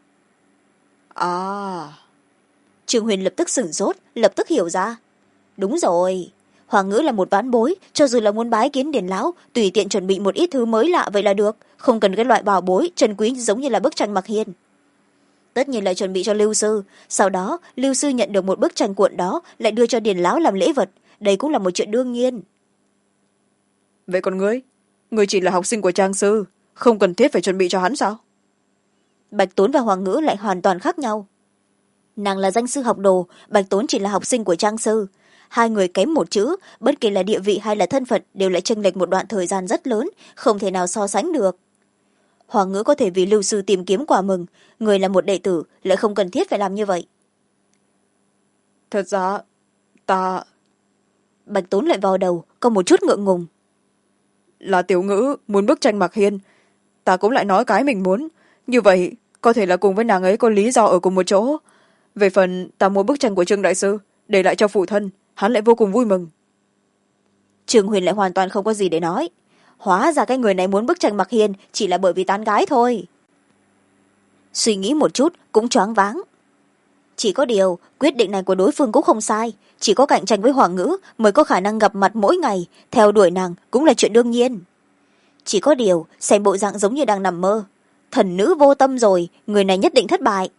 À. Trương Huyền lập tức sửng sốt, lập tức hiểu ra. Đúng rồi, Hoàng Ngữ là một ván bối, cho dù là muốn bái kiến Điền lão, tùy tiện chuẩn bị một ít thứ mới lạ vậy là được, không cần cái loại bảo bối chân quý giống như là bức tranh Mặc Hiên. Tất nhiên là chuẩn bị cho lưu sư, sau đó lưu sư nhận được một bức tranh cuộn đó lại đưa cho Điền lão làm lễ vật, đây cũng là một chuyện đương nhiên. Vậy còn ngươi chỉ là học sinh của trang sư, không cần thiết phải chuẩn bị cho hắn sao? Bạch Tốn và Hoàng Ngữ lại hoàn toàn khác nhau. Nàng là danh sư học đồ, Bạch Tốn chỉ là học sinh của trang sư. Hai người kém một chữ, bất kể là địa vị hay là thân phận đều lại chênh lệch một đoạn thời gian rất lớn, không thể nào so sánh được. Hoàng Ngữ có thể vì lưu sư tìm kiếm quà mừng, người là một đệ tử lại không cần thiết phải làm như vậy. Thật ra ta... Bạch Tốn lại vào đầu, có một chút ngượng ngùng. Là Tiểu Ngữ muốn bức tranh Mặc Hiên, ta cũng lại nói cái mình muốn, như vậy có thể là cùng với nàng ấy có lý do ở cùng một chỗ. Về phần ta mua bức tranh của Trương đại sư để lại cho phụ thân, hắn lại vô cùng vui mừng. Trương Huyền lại hoàn toàn không có gì để nói. Hóa ra cái người này muốn bức tranh Mặc Hiên chỉ là bởi vì tán gái thôi. Suy nghĩ một chút cũng choáng váng. Chỉ có điều quyết định này của đối phương cũng không sai, chỉ có cạnh tranh với Hoàng Ngữ mới có khả năng gặp mặt mỗi ngày, theo đuổi nàng cũng là chuyện đương nhiên. Chỉ có điều xem bộ dạng giống như đang nằm mơ, thần nữ vô tâm rồi, người này nhất định thất bại.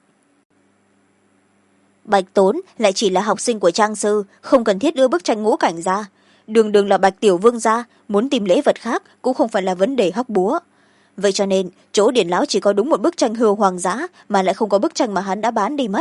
Bạch Tốn lại chỉ là học sinh của trang sư, không cần thiết đưa bức tranh ngũ cảnh ra, đường đường là Bạch Tiểu Vương gia, muốn tìm lễ vật khác cũng không phải là vấn đề hóc búa. Vậy cho nên chỗ Điền lão chỉ có đúng một bức tranh hươu hoàng dã, mà lại không có bức tranh mà hắn đã bán đi mất.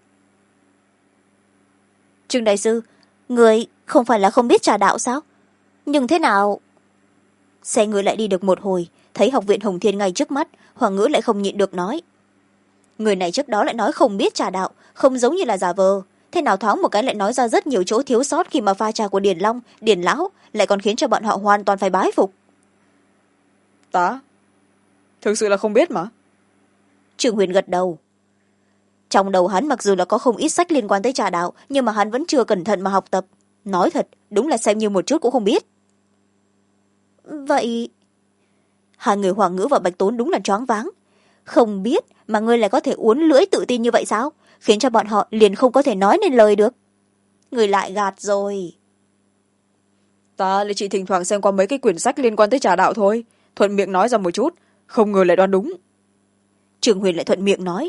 Trương đại sư, người không phải là không biết trà đạo sao? Nhưng thế nào? Xe ngựa lại đi được một hồi, thấy học viện Hồng Thiên ngay trước mắt, Hoàng Ngữ lại không nhịn được nói. Người này trước đó lại nói không biết trà đạo, không giống như là giả vờ. Thế nào thoáng một cái lại nói ra rất nhiều chỗ thiếu sót khi mà pha trà của Điền Long, Điền lão, lại còn khiến cho bọn họ hoàn toàn phải bái phục. Ta? Thực sự là không biết mà. Trương Huyền gật đầu. Trong đầu hắn mặc dù là có không ít sách liên quan tới trà đạo, nhưng mà hắn vẫn chưa cẩn thận mà học tập. Nói thật, đúng là xem như một chút cũng không biết. Vậy... Hai người Hoàng Ngữ và Bạch Tốn đúng là choáng váng. Không biết mà ngươi lại có thể uốn lưỡi tự tin như vậy sao? khiến cho bọn họ liền không có thể nói nên lời được. Người lại gạt rồi. Ta lại chỉ thỉnh thoảng xem qua mấy cái quyển sách liên quan tới trà đạo thôi, thuận miệng nói ra một chút, không ngờ lại đoán đúng. Trường Huyền lại thuận miệng nói.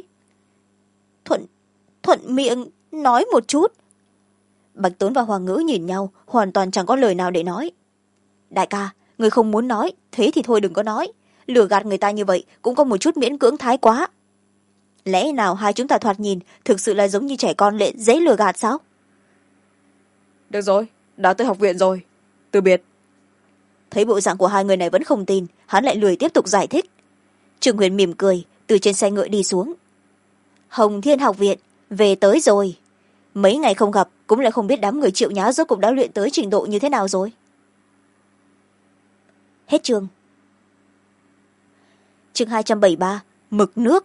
Thuận miệng nói một chút? Bạch Tốn và Hoàng Ngữ nhìn nhau, hoàn toàn chẳng có lời nào để nói. Đại ca, người không muốn nói, thế thì thôi đừng có nói. Lừa gạt người ta như vậy cũng có một chút miễn cưỡng thái quá. Lẽ nào hai chúng ta thoạt nhìn thực sự là giống như trẻ con lệ dễ lừa gạt sao? Được rồi, đã tới học viện rồi. Từ biệt. Thấy bộ dạng của hai người này vẫn không tin, hắn lại lười tiếp tục giải thích. Trường Huyền mỉm cười, từ trên xe ngựa đi xuống. Hồng Thiên học viện, về tới rồi. Mấy ngày không gặp, cũng lại không biết đám người Triệu Nhã rốt cục đã luyện tới trình độ như thế nào rồi. Hết chương. Chương 273, mực nước.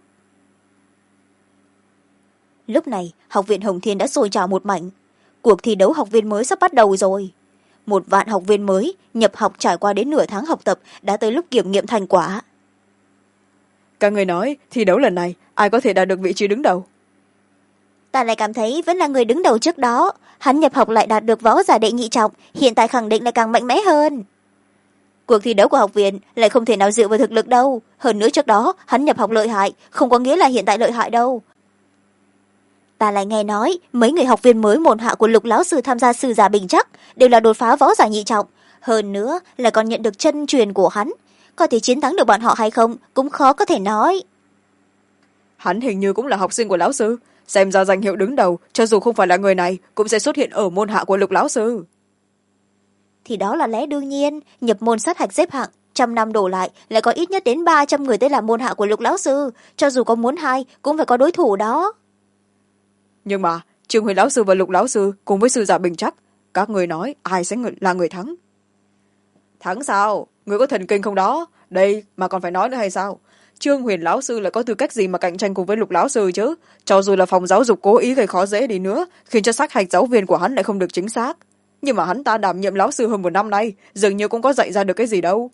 Lúc này, học viện Hồng Thiên đã sôi trào một mảnh. Cuộc thi đấu học viên mới sắp bắt đầu rồi. 1 vạn học viên mới nhập học trải qua đến nửa tháng học tập đã tới lúc kiểm nghiệm thành quả. Các người nói thi đấu lần này ai có thể đạt được vị trí đứng đầu? Ta lại cảm thấy vẫn là người đứng đầu trước đó. Hắn nhập học lại đạt được võ giả đệ nhị trọng, hiện tại khẳng định lại càng mạnh mẽ hơn. Cuộc thi đấu của học viện lại không thể nào dựa vào thực lực đâu. Hơn nữa trước đó hắn nhập học lợi hại, không có nghĩa là hiện tại lợi hại đâu. Ta lại nghe nói mấy người học viên mới môn hạ của Lục lão sư tham gia sư giả bình chắc đều là đột phá võ giả nhị trọng, hơn nữa là còn nhận được chân truyền của hắn. Có thể chiến thắng được bọn họ hay không cũng khó có thể nói. Hắn hình như cũng là học sinh của lão sư, xem ra danh hiệu đứng đầu cho dù không phải là người này cũng sẽ xuất hiện ở môn hạ của Lục lão sư. Thì đó là lẽ đương nhiên, nhập môn sát hạch xếp hạng 100 năm đổ lại lại có ít nhất đến 300 người tới làm môn hạ của Lục lão sư, cho dù có muốn hai cũng phải có đối thủ đó. Nhưng mà Trương Huyền lão sư và Lục lão sư cùng với sư giả bình chắc, các người nói ai sẽ là người thắng? Thắng sao? Người có thần kinh không đó? Đây mà còn phải nói nữa hay sao? Trương Huyền lão sư lại có tư cách gì mà cạnh tranh cùng với Lục lão sư chứ? Cho dù là phòng giáo dục cố ý gây khó dễ đi nữa, khiến cho sát hạch giáo viên của hắn lại không được chính xác, nhưng mà hắn ta đảm nhiệm lão sư hơn 1 năm nay, dường như cũng có dạy ra được cái gì đâu.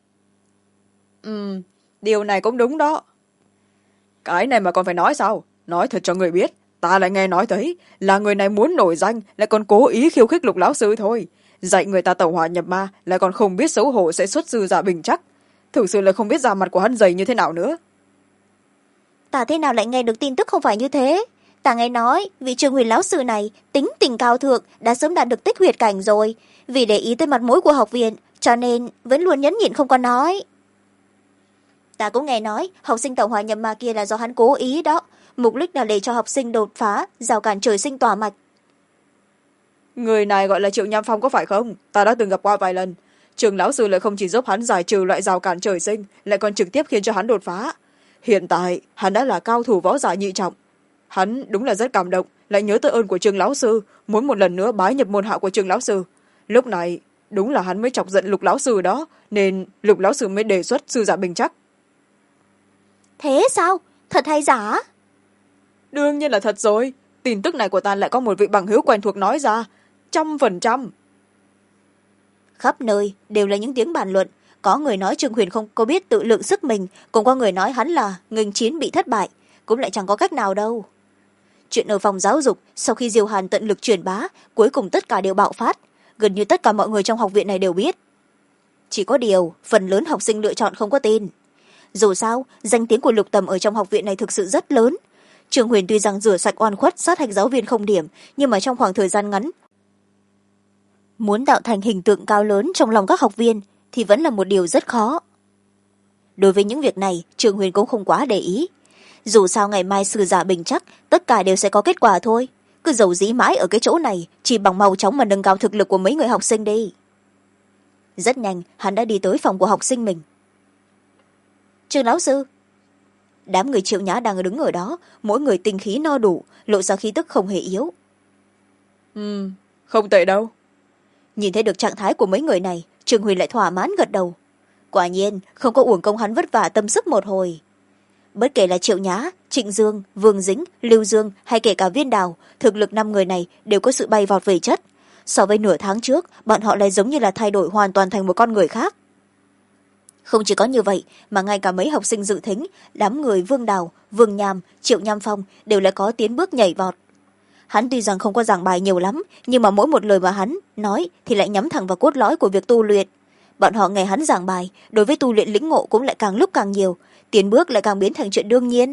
Điều này cũng đúng đó. Cái này mà còn phải nói sao? Nói thật cho người biết, ta lại nghe nói thấy là người này muốn nổi danh lại còn cố ý khiêu khích Lục lão sư thôi. Dạy người ta tẩu hỏa nhập ma lại còn không biết xấu hổ sẽ xuất sư giả bình chắc. Thực sự là không biết da mặt của hắn dày như thế nào nữa. Ta thế nào lại nghe được tin tức không phải như thế? Ta nghe nói vị Trương Huyền lão sư này tính tình cao thượng, đã sớm đạt được tích huyệt cảnh rồi. Vì để ý tới mặt mũi của học viện, cho nên vẫn luôn nhẫn nhịn không có nói. Ta cũng nghe nói học sinh tẩu hỏa nhập ma kia là do hắn cố ý đó, mục đích là để cho học sinh đột phá rào cản trời sinh tỏa mạch. Người này gọi là Triệu Nham Phong có phải không? Ta đã từng gặp qua vài lần. Trường lão sư lại không chỉ giúp hắn giải trừ loại rào cản trời sinh, lại còn trực tiếp khiến cho hắn đột phá. Hiện tại hắn đã là cao thủ võ giả nhị trọng. Hắn đúng là rất cảm động, lại nhớ tới ơn của Trương lão sư, muốn một lần nữa bái nhập môn hạ của Trương lão sư. Lúc này đúng là hắn mới chọc giận Lục lão sư đó, nên Lục lão sư mới đề xuất sư giả bình chắc. Thế sao? Thật hay giả? Đương nhiên là thật rồi. Tin tức này của ta lại có một vị bằng hữu quen thuộc nói ra, 100%. Khắp nơi đều là những tiếng bàn luận. Có người nói Trương Huyền không có biết tự lượng sức mình, cũng có người nói hắn là nghênh chiến bị thất bại, cũng lại chẳng có cách nào đâu. Chuyện ở phòng giáo dục, sau khi Diêu Hàn tận lực truyền bá, cuối cùng tất cả đều bạo phát. Gần như tất cả mọi người trong học viện này đều biết. Chỉ có điều, phần lớn học sinh lựa chọn không có tin. Dù sao, danh tiếng của Lục Tầm ở trong học viện này thực sự rất lớn. Trương Huyền tuy rằng rửa sạch oan khuất sát hạch giáo viên không điểm, nhưng mà trong khoảng thời gian ngắn, muốn tạo thành hình tượng cao lớn trong lòng các học viên thì vẫn là một điều rất khó. Đối với những việc này, Trương Huyền cũng không quá để ý. Dù sao ngày mai sư giả bình chắc, tất cả đều sẽ có kết quả thôi. Cứ dầu dĩ mãi ở cái chỗ này, chỉ bằng mau chóng mà nâng cao thực lực của mấy người học sinh đi. Rất nhanh, hắn đã đi tới phòng của học sinh mình. Trương lão sư. Đám người Triệu Nhã đang đứng ở đó, mỗi người tinh khí no đủ, lộ ra khí tức không hề yếu. Không tệ đâu. Nhìn thấy được trạng thái của mấy người này, Trương Huyền lại thỏa mãn gật đầu. Quả nhiên, không có uổng công hắn vất vả tâm sức một hồi. Bất kể là Triệu Nhã, Trịnh Dương, Vương Dĩnh, Lưu Dương hay kể cả Viên Đào, thực lực 5 người này đều có sự bay vọt về chất. So với nửa tháng trước, bọn họ lại giống như là thay đổi hoàn toàn thành một con người khác. Không chỉ có như vậy mà ngay cả mấy học sinh dự thính, đám người Vương Đào, Vương Nham, Triệu Nham Phong đều lại có tiến bước nhảy vọt. Hắn tuy rằng không có giảng bài nhiều lắm, nhưng mà mỗi một lời mà hắn nói thì lại nhắm thẳng vào cốt lõi của việc tu luyện. Bọn họ nghe hắn giảng bài, đối với tu luyện lĩnh ngộ cũng lại càng lúc càng nhiều, tiến bước lại càng biến thành chuyện đương nhiên.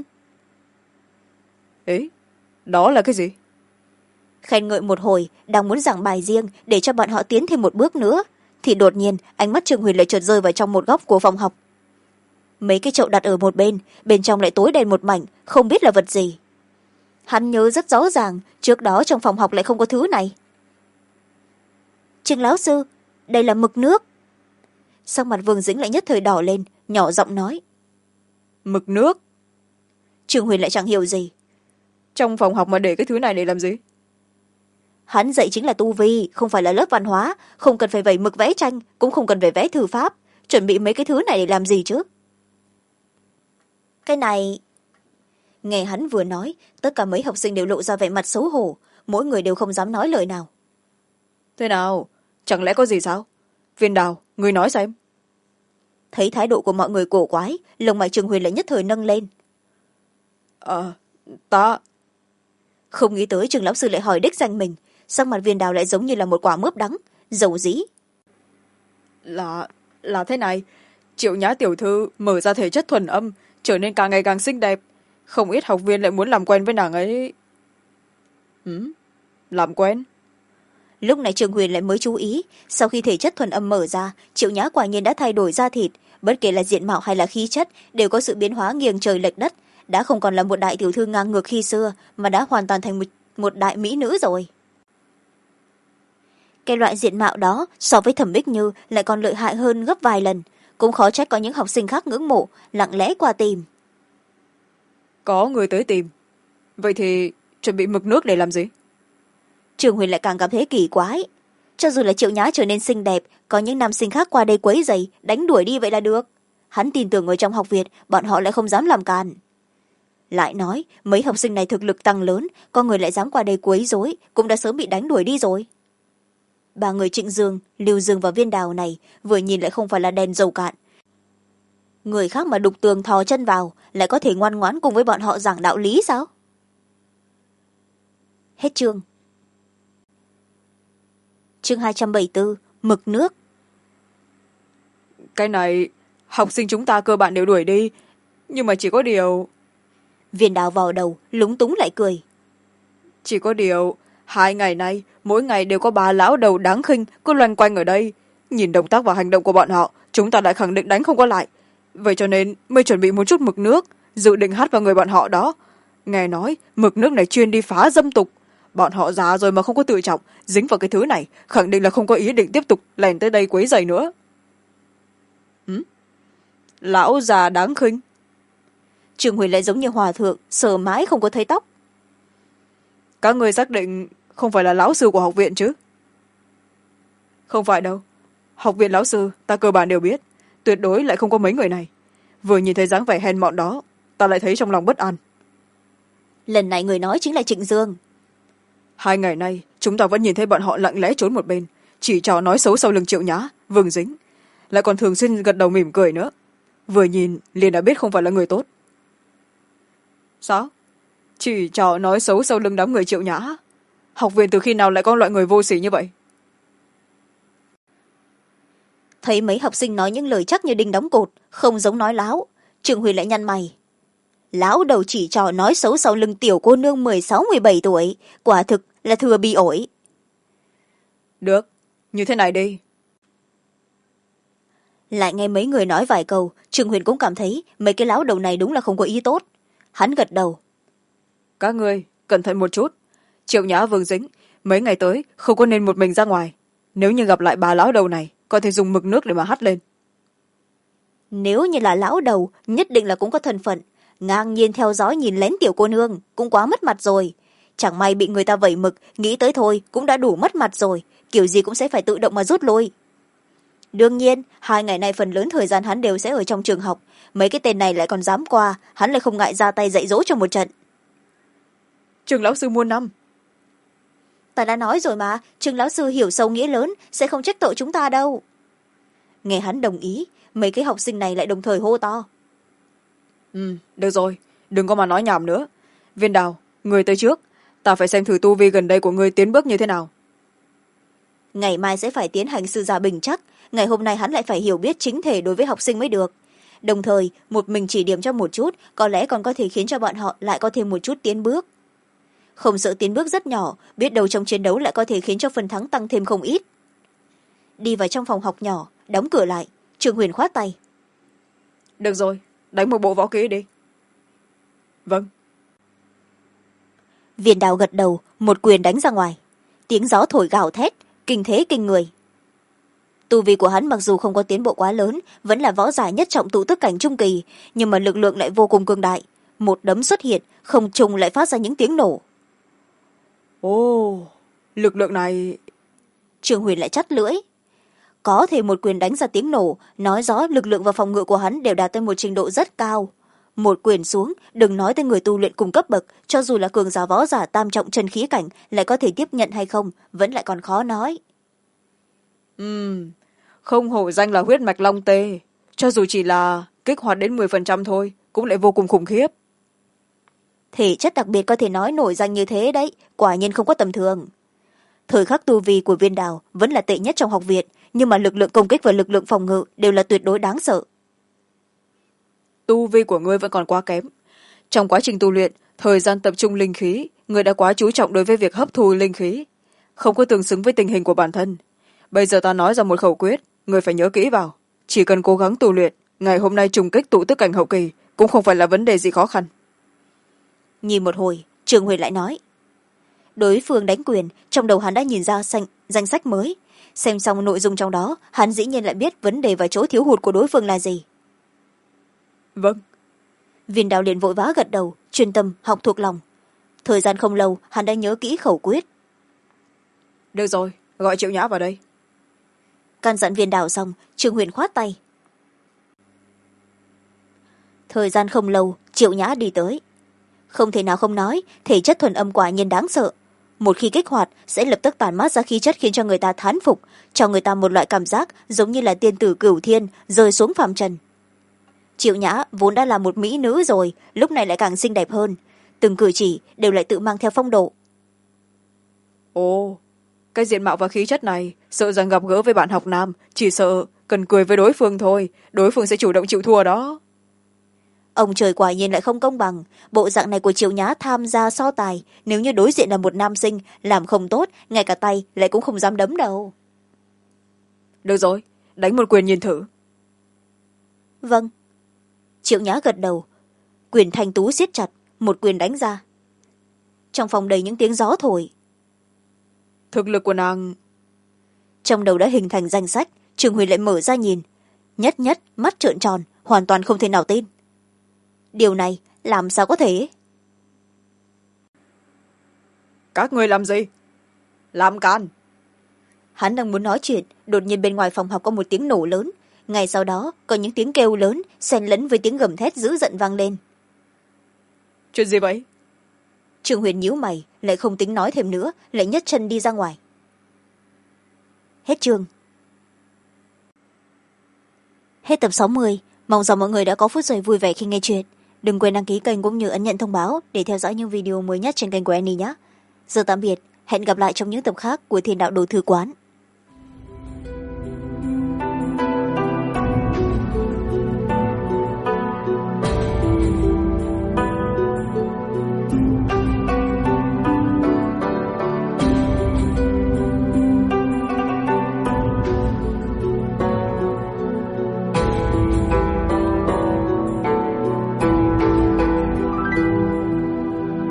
Ấy, đó là cái gì? Khen ngợi một hồi, đang muốn giảng bài riêng để cho bọn họ tiến thêm một bước nữa, thì đột nhiên ánh mắt Trương Huyền lại chợt rơi vào trong một góc của phòng học. Mấy cái chậu đặt ở một bên, bên trong lại tối đen một mảnh, không biết là vật gì. Hắn nhớ rất rõ ràng, trước đó trong phòng học lại không có thứ này. Trương lão sư, đây là mực nước. Sắc mặt Vương Dĩnh lại nhất thời đỏ lên, nhỏ giọng nói. Mực nước? Trương Huyền lại chẳng hiểu gì. Trong phòng học mà để cái thứ này để làm gì? Hắn dạy chính là tu vi, không phải là lớp văn hóa, không cần phải vẩy mực vẽ tranh, cũng không cần phải vẽ thư pháp. Chuẩn bị mấy cái thứ này để làm gì chứ? Cái này... Nghe hắn vừa nói, tất cả mấy học sinh đều lộ ra vẻ mặt xấu hổ, mỗi người đều không dám nói lời nào. Thế nào? Chẳng lẽ có gì sao? Viên Đào, người nói xem. Thấy thái độ của mọi người cổ quái, lông mày Trương Huyền lại nhất thời nâng lên. Ta... Không nghĩ tới Trương lão sư lại hỏi đích danh mình, sắc mặt Viên Đào lại giống như là một quả mướp đắng, dầu dĩ. Là thế này, Triệu Nhã tiểu thư mở ra thể chất thuần âm, trở nên càng ngày càng xinh đẹp. Không ít học viên lại muốn làm quen với nàng ấy. Làm quen? Lúc này Trương Huyền lại mới chú ý, sau khi thể chất thuần âm mở ra, Triệu Nhã quả nhiên đã thay đổi da thịt, bất kể là diện mạo hay là khí chất đều có sự biến hóa nghiêng trời lệch đất, đã không còn là một đại tiểu thư ngang ngược khi xưa mà đã hoàn toàn thành một đại mỹ nữ rồi. Cái loại diện mạo đó so với Thẩm Bích Như lại còn lợi hại hơn gấp vài lần, cũng khó trách có những học sinh khác ngưỡng mộ lặng lẽ qua tìm. Có người tới tìm. Vậy thì chuẩn bị mực nước để làm gì? Trường Huyền lại càng cảm thấy kỳ quái. Cho dù là Triệu Nhã trở nên xinh đẹp, có những nam sinh khác qua đây quấy rầy, đánh đuổi đi vậy là được. Hắn tin tưởng ở trong học viện, bọn họ lại không dám làm càn. Lại nói, mấy học sinh này thực lực tăng lớn, có người lại dám qua đây quấy rối, cũng đã sớm bị đánh đuổi đi rồi. Ba người Trịnh Dương, Lưu Dương và Viên Đào này vừa nhìn lại không phải là đèn dầu cạn. Người khác mà đục tường thò chân vào, lại có thể ngoan ngoãn cùng với bọn họ giảng đạo lý sao? Hết chương. Chương 274, mực nước. Cái này, học sinh chúng ta cơ bản đều đuổi đi, nhưng mà chỉ có điều... Viên Đào vào đầu, lúng túng lại cười. Chỉ có điều, 2 ngày nay, mỗi ngày đều có 3 lão đầu đáng khinh cứ loanh quanh ở đây. Nhìn động tác và hành động của bọn họ, chúng ta lại khẳng định đánh không có lại. Vậy cho nên mới chuẩn bị một chút mực nước, dự định hát vào người bọn họ đó. Nghe nói, mực nước này chuyên đi phá dâm tục. Bọn họ già rồi mà không có tự trọng, dính vào cái thứ này, khẳng định là không có ý định tiếp tục lèn tới đây quấy rầy nữa. Lão già đáng khinh. Trường Huyền lại giống như hòa thượng, sờ mãi không có thấy tóc. Các người xác định không phải là lão sư của học viện chứ? Không phải đâu. Học viện lão sư, ta cơ bản đều biết. Tuyệt đối lại không có mấy người này. Vừa nhìn thấy dáng vẻ hèn mọn đó, ta lại thấy trong lòng bất an. Lần này người nói chính là Trịnh Dương. 2 ngày nay, chúng ta vẫn nhìn thấy bọn họ lặng lẽ trốn một bên, chỉ trò nói xấu sau lưng Triệu Nhã, Vương Dính. Lại còn thường xuyên gật đầu mỉm cười nữa. Vừa nhìn, liền đã biết không phải là người tốt. Sao? Chỉ trò nói xấu sau lưng đám người Triệu Nhã? Học viện từ khi nào lại có loại người vô sỉ như vậy? Thấy mấy học sinh nói những lời chắc như đinh đóng cột, không giống nói láo, Trường Huyền lại nhăn mày. Lão đầu chỉ trò nói xấu sau lưng tiểu cô nương 16-17 tuổi, quả thực là thừa bi ổi. Được, như thế này đi. Lại nghe mấy người nói vài câu, Trường Huyền cũng cảm thấy mấy cái lão đầu này đúng là không có ý tốt. Hắn gật đầu. Các ngươi, cẩn thận một chút. Triệu Nhã, Vương Dính, mấy ngày tới không có nên một mình ra ngoài. Nếu như gặp lại 3 lão đầu này, có thể dùng mực nước để mà hắt lên. Nếu như là lão đầu, nhất định là cũng có thân phận. Ngang nhiên theo dõi nhìn lén tiểu cô nương, cũng quá mất mặt rồi. Chẳng may bị người ta vẩy mực, nghĩ tới thôi cũng đã đủ mất mặt rồi, kiểu gì cũng sẽ phải tự động mà rút lui. Đương nhiên, 2 ngày nay phần lớn thời gian hắn đều sẽ ở trong trường học. Mấy cái tên này lại còn dám qua, hắn lại không ngại ra tay dạy dỗ cho một trận. Trường lão sư muôn năm. Ta đã nói rồi mà, Trường lão sư hiểu sâu nghĩa lớn, sẽ không trách tội chúng ta đâu. nghe hắn đồng ý, mấy cái học sinh này lại đồng thời hô to. Được rồi, đừng có mà nói nhảm nữa. Viên Đào, người tới trước, ta phải xem thử tu vi gần đây của người tiến bước như thế nào. Ngày mai sẽ phải tiến hành sư gia bình chắc, ngày hôm nay hắn lại phải hiểu biết chính thể đối với học sinh mới được. Đồng thời một mình chỉ điểm cho một chút có lẽ còn có thể khiến cho bọn họ lại có thêm một chút tiến bước. Không sợ tiến bước rất nhỏ, biết đâu trong chiến đấu lại có thể khiến cho phần thắng tăng thêm không ít. Đi vào trong phòng học nhỏ, đóng cửa lại, Trương Huyền khoát tay. Được rồi, đánh một bộ võ kỹ đi. Vâng. Viên Đào gật đầu, một quyền đánh ra ngoài. Tiếng gió thổi gào thét, kinh thế kinh người. Tu vi của hắn mặc dù không có tiến bộ quá lớn, vẫn là võ giả nhất trọng tụ tức cảnh trung kỳ, nhưng mà lực lượng lại vô cùng cường đại. Một đấm xuất hiện, không trùng lại phát ra những tiếng nổ. Ồ, lực lượng này... Trương Huyền lại chắt lưỡi. Có thể một quyền đánh ra tiếng nổ, nói rõ lực lượng và phòng ngự của hắn đều đạt tới một trình độ rất cao. Một quyền xuống, đừng nói tới người tu luyện cùng cấp bậc, cho dù là cường giả võ giả tam trọng chân khí cảnh lại có thể tiếp nhận hay không, vẫn lại còn khó nói. Không hổ danh là huyết mạch long tê, cho dù chỉ là kích hoạt đến 10% thôi cũng lại vô cùng khủng khiếp. Thể chất đặc biệt có thể nói nổi danh như thế đấy, quả nhiên không có tầm thường. Thời khắc tu vi của Viên Đào vẫn là tệ nhất trong học viện, nhưng mà lực lượng công kích và lực lượng phòng ngự đều là tuyệt đối đáng sợ. Tu vi của ngươi vẫn còn quá kém. Trong quá trình tu luyện, thời gian tập trung linh khí, ngươi đã quá chú trọng đối với việc hấp thu linh khí, không có tương xứng với tình hình của bản thân. Bây giờ ta nói ra một khẩu quyết, ngươi phải nhớ kỹ vào. Chỉ cần cố gắng tu luyện, ngày hôm nay trùng kích tụ tức cảnh hậu kỳ cũng không phải là vấn đề gì khó khăn. Nhìn một hồi, Trương Huyền lại nói. Đối phương đánh quyền, trong đầu hắn đã nhìn ra danh sách mới. Xem xong nội dung trong đó, hắn dĩ nhiên lại biết vấn đề và chỗ thiếu hụt của đối phương là gì. Vâng. Viên Đào liền vội vã gật đầu, chuyên tâm học thuộc lòng. Thời gian không lâu, hắn đã nhớ kỹ khẩu quyết. Được rồi, gọi Triệu Nhã vào đây. Căn dặn Viên Đào xong, Trương Huyền khoát tay. Thời gian không lâu, Triệu Nhã đi tới. Không thể nào không nói, thể chất thuần âm quả nhiên đáng sợ. Một khi kích hoạt sẽ lập tức tản mát ra khí chất khiến cho người ta thán phục, cho người ta một loại cảm giác giống như là tiên tử cửu thiên rơi xuống phàm trần. Triệu Nhã vốn đã là một mỹ nữ rồi, lúc này lại càng xinh đẹp hơn, từng cử chỉ đều lại tự mang theo phong độ. Ồ, cái diện mạo và khí chất này, sợ rằng gặp gỡ với bạn học nam, chỉ sợ cần cười với đối phương thôi, đối phương sẽ chủ động chịu thua đó. Ông trời quả nhiên lại không công bằng, bộ dạng này của Triệu Nhã tham gia so tài, nếu như đối diện là một nam sinh, làm không tốt, ngay cả tay lại cũng không dám đấm đâu. Được rồi, đánh một quyền nhìn thử. Vâng. Triệu Nhã gật đầu, quyền thanh tú siết chặt, một quyền đánh ra. Trong phòng đầy những tiếng gió thổi. Thực lực của nàng... Trong đầu đã hình thành danh sách, Trường Huyền lại mở ra nhìn. Nhất nhất, mắt trợn tròn, hoàn toàn không thể nào tin. Điều này làm sao có thể? Các người làm gì? Làm can. Hắn đang muốn nói chuyện, đột nhiên bên ngoài phòng học có một tiếng nổ lớn. Ngay sau đó có những tiếng kêu lớn xen lẫn với tiếng gầm thét dữ dợn vang lên. Chuyện gì vậy? Trường Huyền nhíu mày, lại không tính nói thêm nữa, lại nhấc chân đi ra ngoài. Hết chương. Hết tập 60. Mong rằng mọi người đã có phút giây vui vẻ khi nghe chuyện. Đừng quên đăng ký kênh cũng như ấn nhận thông báo để theo dõi những video mới nhất trên kênh của Annie nhé. Giờ tạm biệt, hẹn gặp lại trong những tập khác của Thiên Đạo Đồ Thư Quán.